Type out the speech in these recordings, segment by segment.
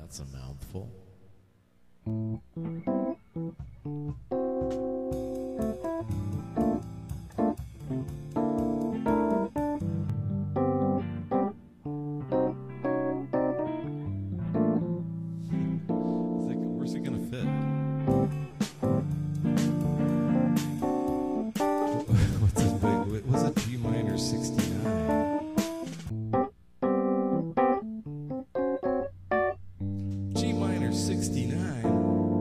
That's a mouthful. Where's it gonna fit? What's it? Wait, was it G minor 69? G minor 69.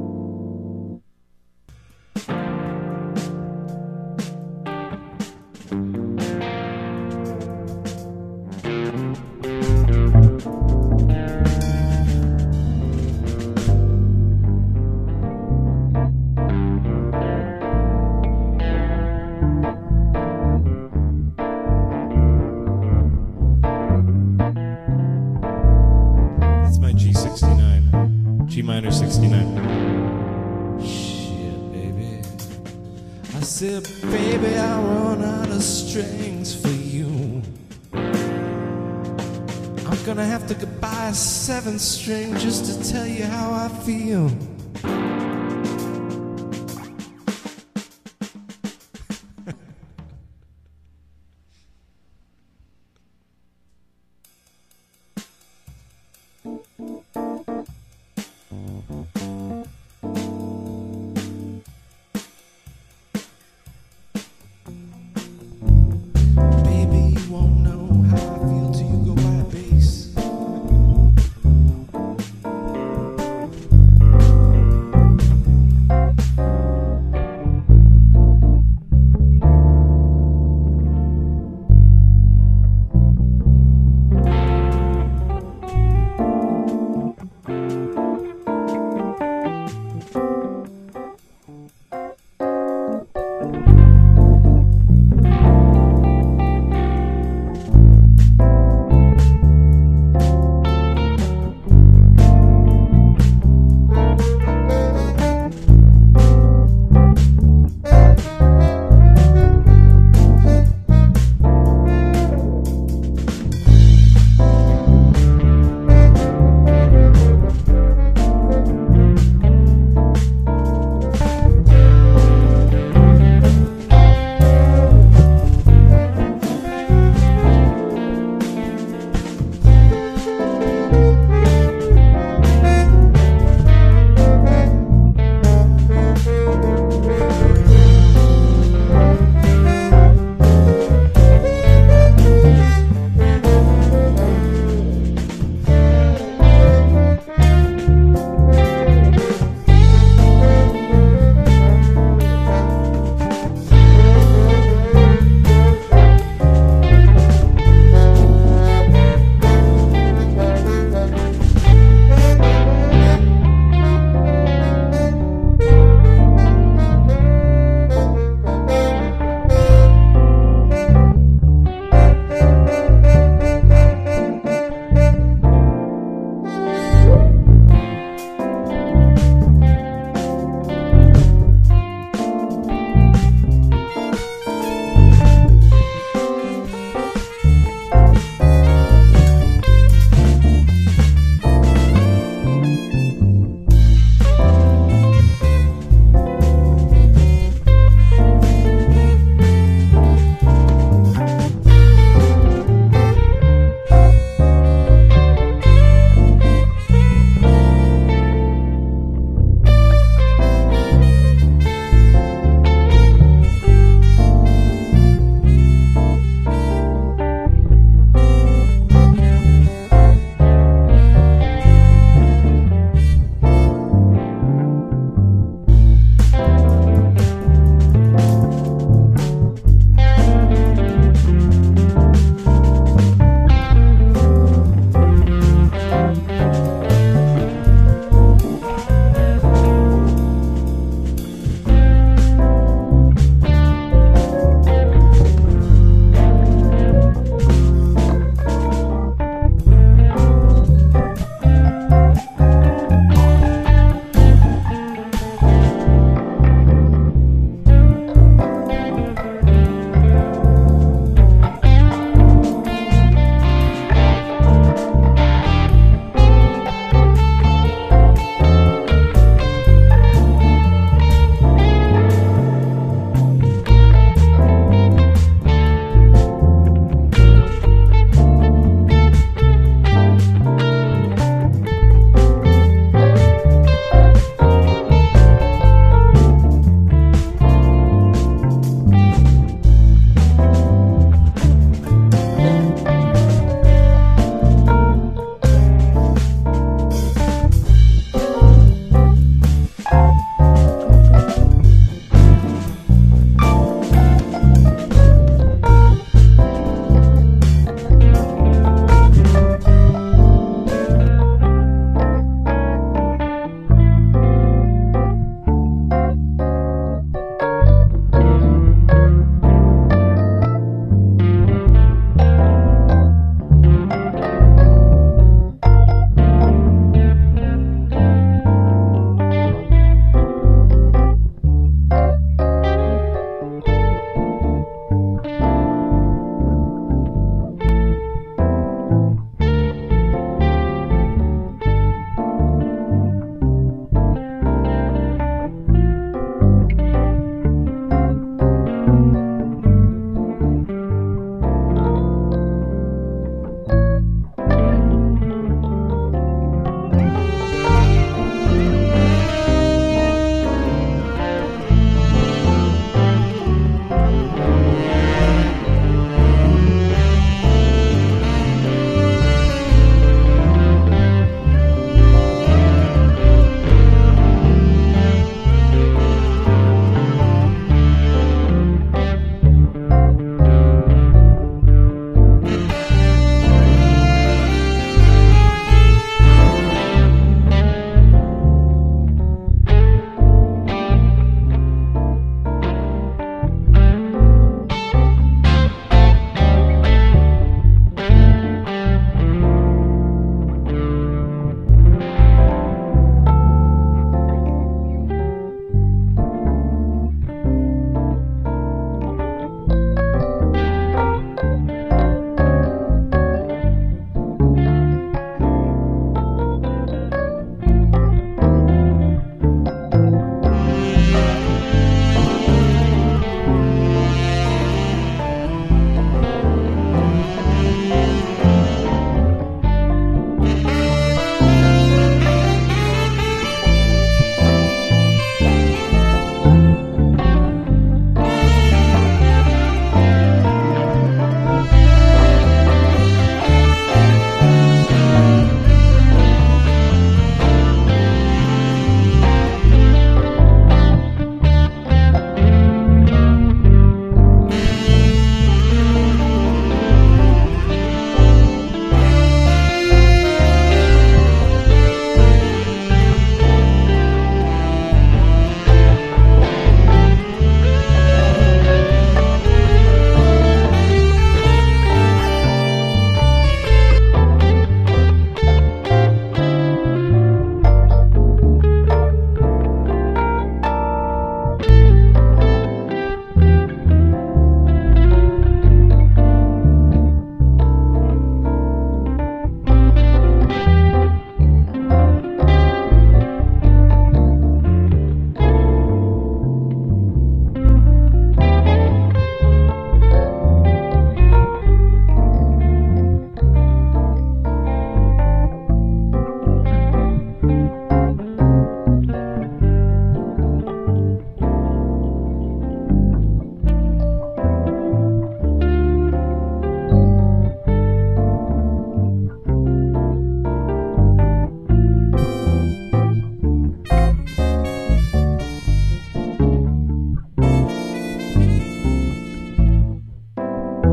That's my G69. G minor 69. Shit, baby. I said, baby, I run out of strings for you. I'm gonna have to buy a 7-string just to tell you how I feel. Baby, you won't know how I feel till you go buy a bass.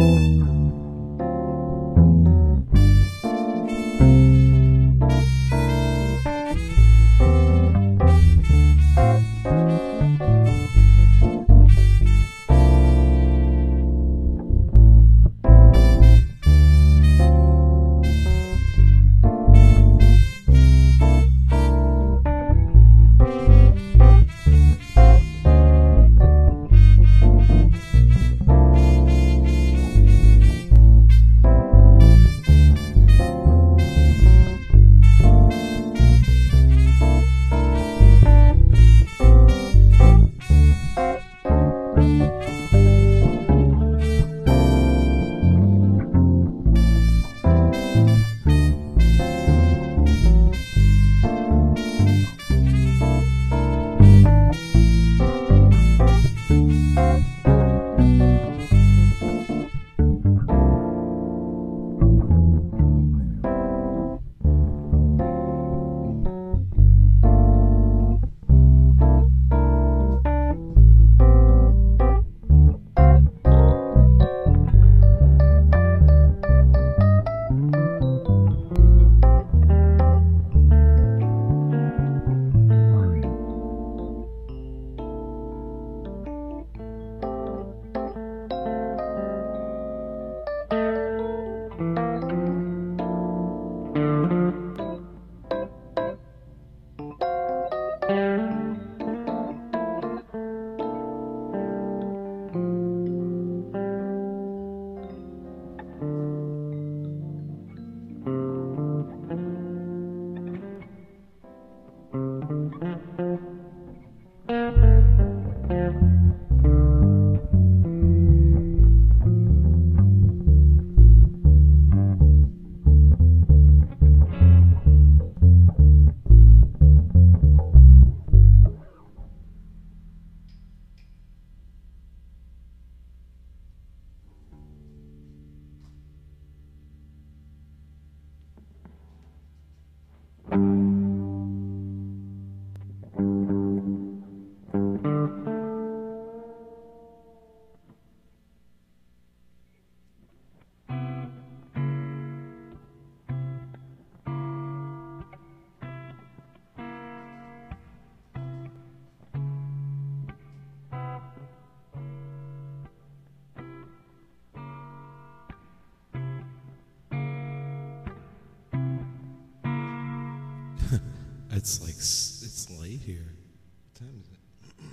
It's late here. What time is it?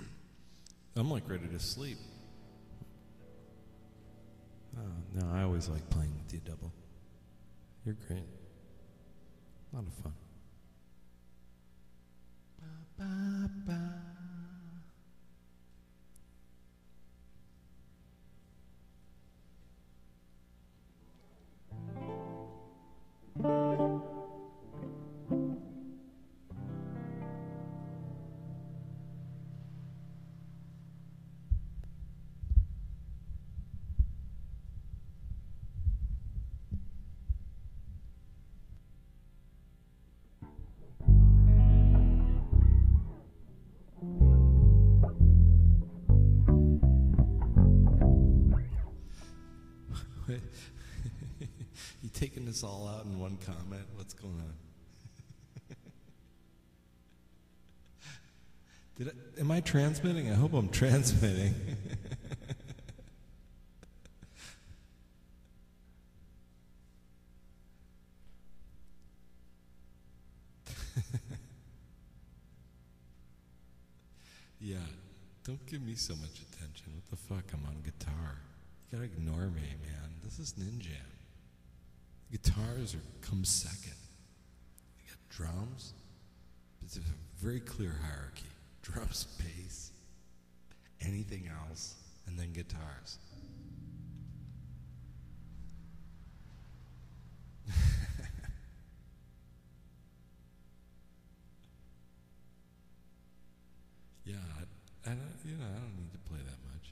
I'm like ready to sleep. Oh, no, I always like playing with you, Double. You're great. A lot of fun. Ba, ba, ba. You taking this all out in one comment? What's going on? Am I transmitting? I hope I'm transmitting. Yeah, don't give me so much attention. What the fuck? I'm on guitar. You gotta ignore me, man. This is Ninjam. Guitars come second. You got drums. It's a very clear hierarchy. Drums, bass, anything else, and then guitars. Yeah, I don't need to play that much.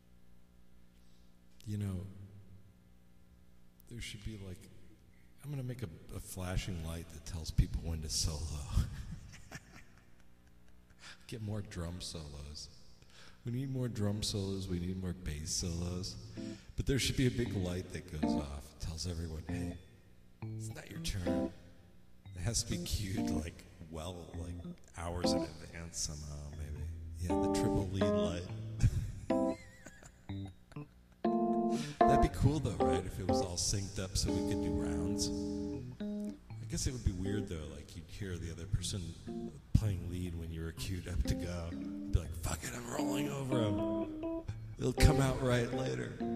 There should be like, I'm going to make a flashing light that tells people when to solo. Get more drum solos. We need more drum solos. We need more bass solos. But there should be a big light that goes off. It tells everyone, hey, it's not your turn. It has to be cued like hours in advance somehow, maybe. Yeah, the triple lead light. That'd be cool though, right? If it was all synced up so we could do rounds. I guess it would be weird though, like you'd hear the other person playing lead when you were queued up to go. You'd be like, fuck it, I'm rolling over him. It'll come out right later.